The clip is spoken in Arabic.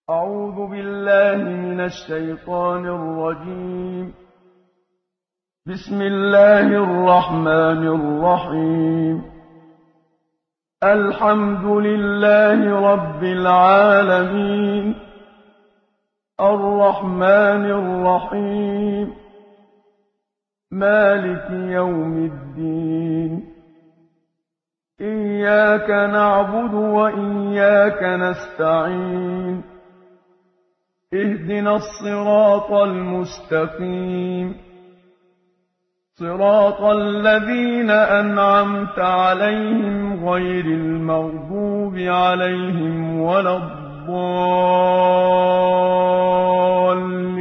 أعوذ بالله من الشيطان الرجيم. بسم الله الرحمن الرحيم. الحمد لله رب العالمين، الرحمن الرحيم، مالك يوم الدين. إياك نعبد وإياك نستعين. اهدنا الصراط المستقيم، صراط الذين أنعمت عليهم غير المغضوب عليهم ولا الضالين.